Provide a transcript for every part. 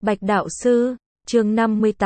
Bạch Đạo Sư, chương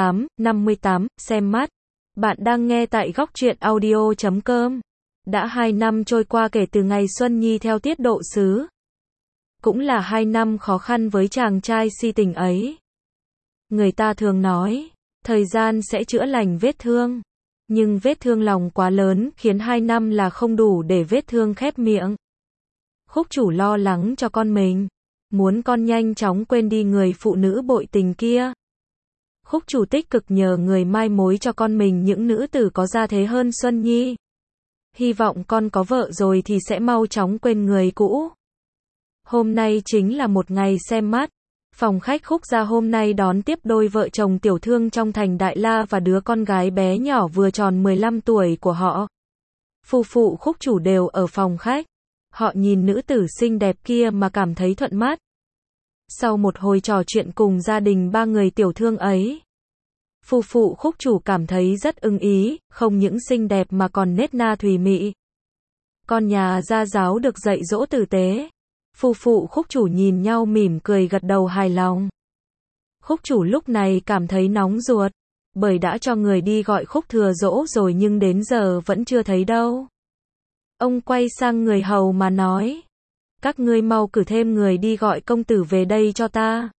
58, xem mắt. Bạn đang nghe tại Góc Truyện Audio.com. Đã 2 năm trôi qua kể từ ngày Xuân Nhi theo tiết độ sứ. Cũng là 2 năm khó khăn với chàng trai si tình ấy. Người ta thường nói, thời gian sẽ chữa lành vết thương. Nhưng vết thương lòng quá lớn khiến 2 năm là không đủ để vết thương khép miệng. Khúc chủ lo lắng cho con mình. Muốn con nhanh chóng quên đi người phụ nữ bội tình kia. Khúc chủ tích cực nhờ người mai mối cho con mình những nữ tử có gia thế hơn Xuân Nhi. Hy vọng con có vợ rồi thì sẽ mau chóng quên người cũ. Hôm nay chính là một ngày xem mắt. Phòng khách Khúc gia hôm nay đón tiếp đôi vợ chồng tiểu thương trong thành Đại La và đứa con gái bé nhỏ vừa tròn 15 tuổi của họ. Phu phụ Khúc chủ đều ở phòng khách. Họ nhìn nữ tử xinh đẹp kia mà cảm thấy thuận mắt. Sau một hồi trò chuyện cùng gia đình ba người tiểu thương ấy, phu phụ Khúc chủ cảm thấy rất ưng ý, không những xinh đẹp mà còn nết na thùy mị. Con nhà gia giáo được dạy dỗ tử tế. Phu phụ Khúc chủ nhìn nhau mỉm cười gật đầu hài lòng. Khúc chủ lúc này cảm thấy nóng ruột, bởi đã cho người đi gọi Khúc thừa dỗ rồi nhưng đến giờ vẫn chưa thấy đâu. Ông quay sang người hầu mà nói, các ngươi mau cử thêm người đi gọi công tử về đây cho ta.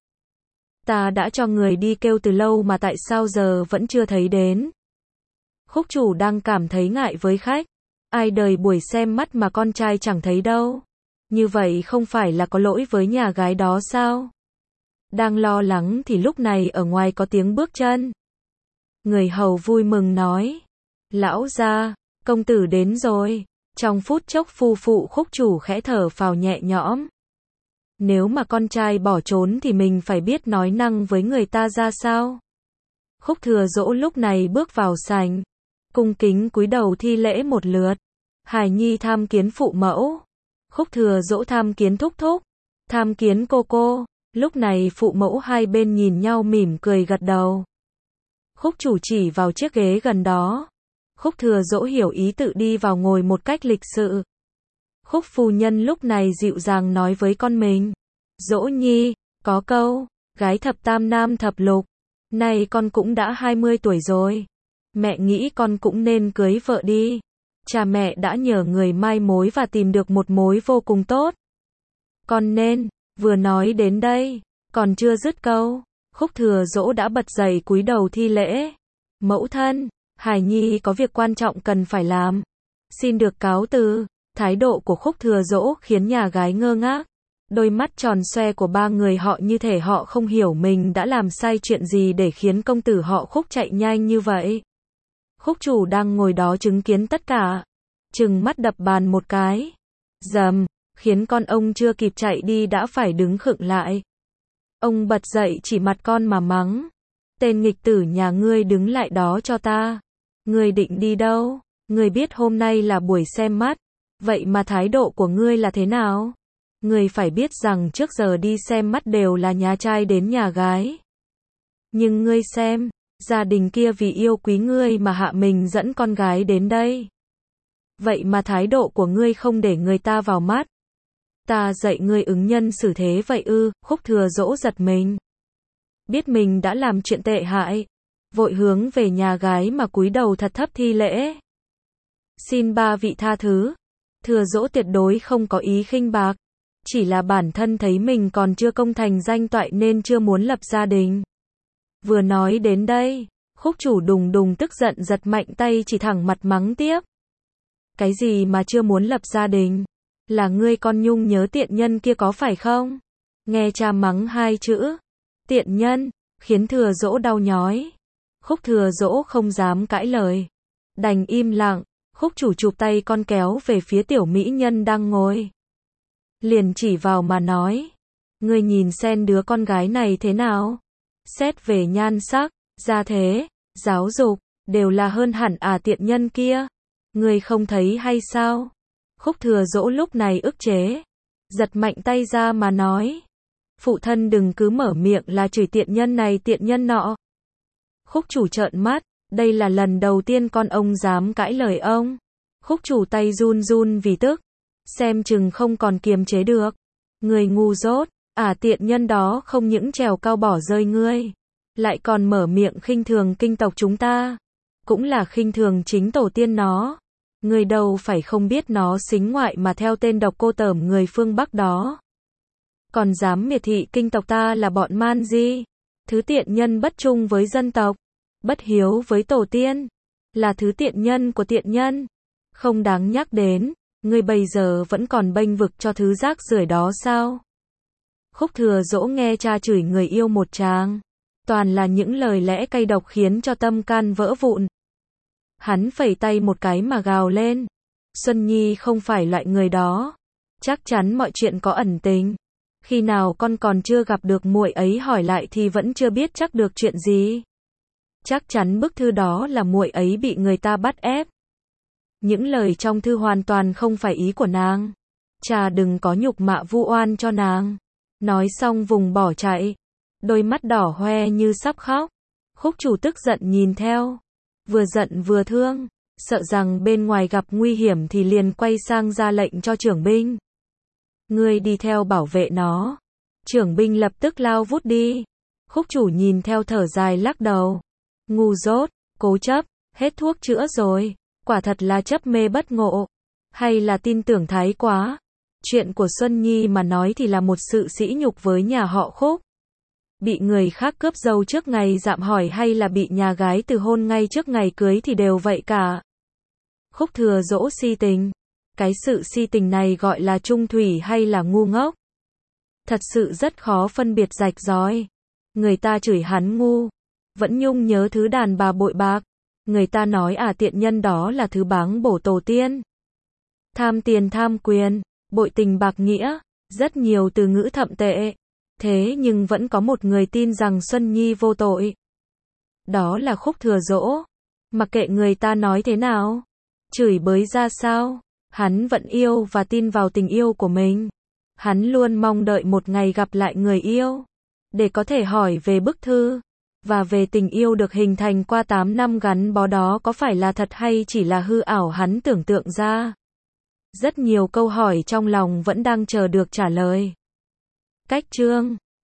Ta đã cho người đi kêu từ lâu mà tại sao giờ vẫn chưa thấy đến. Khúc chủ đang cảm thấy ngại với khách. Ai đời buổi xem mắt mà con trai chẳng thấy đâu. Như vậy không phải là có lỗi với nhà gái đó sao? Đang lo lắng thì lúc này ở ngoài có tiếng bước chân. Người hầu vui mừng nói, lão gia, công tử đến rồi. Trong phút chốc phu phụ Khúc chủ khẽ thở phào nhẹ nhõm. Nếu mà con trai bỏ trốn thì mình phải biết nói năng với người ta ra sao. Khúc thừa dỗ lúc này bước vào sảnh, cung kính cúi đầu thi lễ một lượt. Hải nhi tham kiến phụ mẫu. Khúc thừa dỗ tham kiến thúc thúc. Tham kiến cô cô. Lúc này phụ mẫu hai bên nhìn nhau mỉm cười gật đầu. Khúc chủ chỉ vào chiếc ghế gần đó. Khúc thừa dỗ hiểu ý tự đi vào ngồi một cách lịch sự. Khúc phu nhân lúc này dịu dàng nói với con mình. Dỗ nhi, có câu, gái thập tam nam thập lục. Này con cũng đã 20 tuổi rồi. Mẹ nghĩ con cũng nên cưới vợ đi. Cha mẹ đã nhờ người mai mối và tìm được một mối vô cùng tốt. Con nên, vừa nói đến đây, còn chưa dứt câu. Khúc thừa dỗ đã bật dậy cúi đầu thi lễ. Mẫu thân, Hải nhi có việc quan trọng cần phải làm. Xin được cáo từ. Thái độ của Khúc thừa dỗ khiến nhà gái ngơ ngác. Đôi mắt tròn xoe của ba người họ như thể họ không hiểu mình đã làm sai chuyện gì để khiến công tử họ Khúc chạy nhanh như vậy. Khúc chủ đang ngồi đó chứng kiến tất cả. Trừng mắt đập bàn một cái. Dầm, khiến con ông chưa kịp chạy đi đã phải đứng khựng lại. Ông bật dậy chỉ mặt con mà mắng. Tên nghịch tử nhà ngươi đứng lại đó cho ta. Ngươi định đi đâu? Ngươi biết hôm nay là buổi xem mắt. Vậy mà thái độ của ngươi là thế nào? Ngươi phải biết rằng trước giờ đi xem mắt đều là nhà trai đến nhà gái. Nhưng ngươi xem, gia đình kia vì yêu quý ngươi mà hạ mình dẫn con gái đến đây. Vậy mà thái độ của ngươi không để người ta vào mắt. Ta dạy ngươi ứng nhân xử thế vậy ư? Khúc thừa dỗ giật mình. Biết mình đã làm chuyện tệ hại. Vội hướng về nhà gái mà cúi đầu thật thấp thi lễ. Xin ba vị tha thứ. Thừa dỗ tuyệt đối không có ý khinh bạc. Chỉ là bản thân thấy mình còn chưa công thành danh toại nên chưa muốn lập gia đình. Vừa nói đến đây, Khúc chủ đùng đùng tức giận giật mạnh tay chỉ thẳng mặt mắng tiếp. Cái gì mà chưa muốn lập gia đình? Là ngươi con nhung nhớ tiện nhân kia có phải không? Nghe cha mắng hai chữ tiện nhân, khiến thừa dỗ đau nhói. Khúc thừa dỗ không dám cãi lời. Đành im lặng. Khúc chủ chụp tay con kéo về phía tiểu mỹ nhân đang ngồi. Liền chỉ vào mà nói. Ngươi nhìn xem đứa con gái này thế nào? Xét về nhan sắc, gia thế, giáo dục, đều là hơn hẳn tiện nhân kia. Ngươi không thấy hay sao? Khúc thừa dỗ lúc này ức chế. Giật mạnh tay ra mà nói. Phụ thân đừng cứ mở miệng là chửi tiện nhân này tiện nhân nọ. Khúc chủ trợn mắt. Đây là lần đầu tiên con ông dám cãi lời ông. Khúc chủ tay run run vì tức. Xem chừng không còn kiềm chế được. Người ngu dốt, Tiện nhân đó không những trèo cao bỏ rơi ngươi, lại còn mở miệng khinh thường kinh tộc chúng ta, cũng là khinh thường chính tổ tiên nó. Ngươi đâu phải không biết nó xính ngoại mà theo tên độc cô tởm người phương Bắc đó. Còn dám miệt thị kinh tộc ta là bọn man di, thứ tiện nhân bất trung với dân tộc, bất hiếu với tổ tiên, là thứ tiện nhân của tiện nhân, không đáng nhắc đến. Ngươi bây giờ vẫn còn bênh vực cho thứ rác rưởi đó sao? Khúc Thừa Dỗ nghe cha chửi người yêu một tràng, toàn là những lời lẽ cay độc khiến cho tâm can vỡ vụn. Hắn phẩy tay một cái mà gào lên, Xuân Nhi không phải loại người đó, chắc chắn mọi chuyện có ẩn tình. Khi nào con còn chưa gặp được muội ấy hỏi lại thì vẫn chưa biết chắc được chuyện gì. Chắc chắn bức thư đó là muội ấy bị người ta bắt ép. Những lời trong thư hoàn toàn không phải ý của nàng. Cha đừng có nhục mạ vu oan cho nàng. Nói xong vùng bỏ chạy, đôi mắt đỏ hoe như sắp khóc. Khúc chủ tức giận nhìn theo, vừa giận vừa thương, sợ rằng bên ngoài gặp nguy hiểm thì liền quay sang ra lệnh cho trưởng binh. Ngươi đi theo bảo vệ nó. Trưởng binh lập tức lao vút đi. Khúc chủ nhìn theo thở dài lắc đầu. Ngu dốt, cố chấp, hết thuốc chữa rồi. Quả thật là chấp mê bất ngộ. Hay là tin tưởng thái quá. Chuyện của Xuân Nhi mà nói thì là một sự sỉ nhục với nhà họ Khúc. Bị người khác cướp dâu trước ngày dạm hỏi hay là bị nhà gái từ hôn ngay trước ngày cưới thì đều vậy cả. Khúc Thừa Dỗ si tình. Cái sự si tình này gọi là trung thủy hay là ngu ngốc? Thật sự rất khó phân biệt rạch ròi. Người ta chửi hắn ngu, vẫn nhung nhớ thứ đàn bà bội bạc. Người ta nói tiện nhân đó là thứ báng bổ tổ tiên. Tham tiền tham quyền, bội tình bạc nghĩa, rất nhiều từ ngữ thậm tệ. Thế nhưng vẫn có một người tin rằng Xuân Nhi vô tội. Đó là Khúc Thừa Dỗ. Mặc kệ người ta nói thế nào, chửi bới ra sao, hắn vẫn yêu và tin vào tình yêu của mình. Hắn luôn mong đợi một ngày gặp lại người yêu, để có thể hỏi về bức thư, và về tình yêu được hình thành qua 8 năm gắn bó đó có phải là thật hay chỉ là hư ảo hắn tưởng tượng ra. Rất nhiều câu hỏi trong lòng vẫn đang chờ được trả lời. Cách chương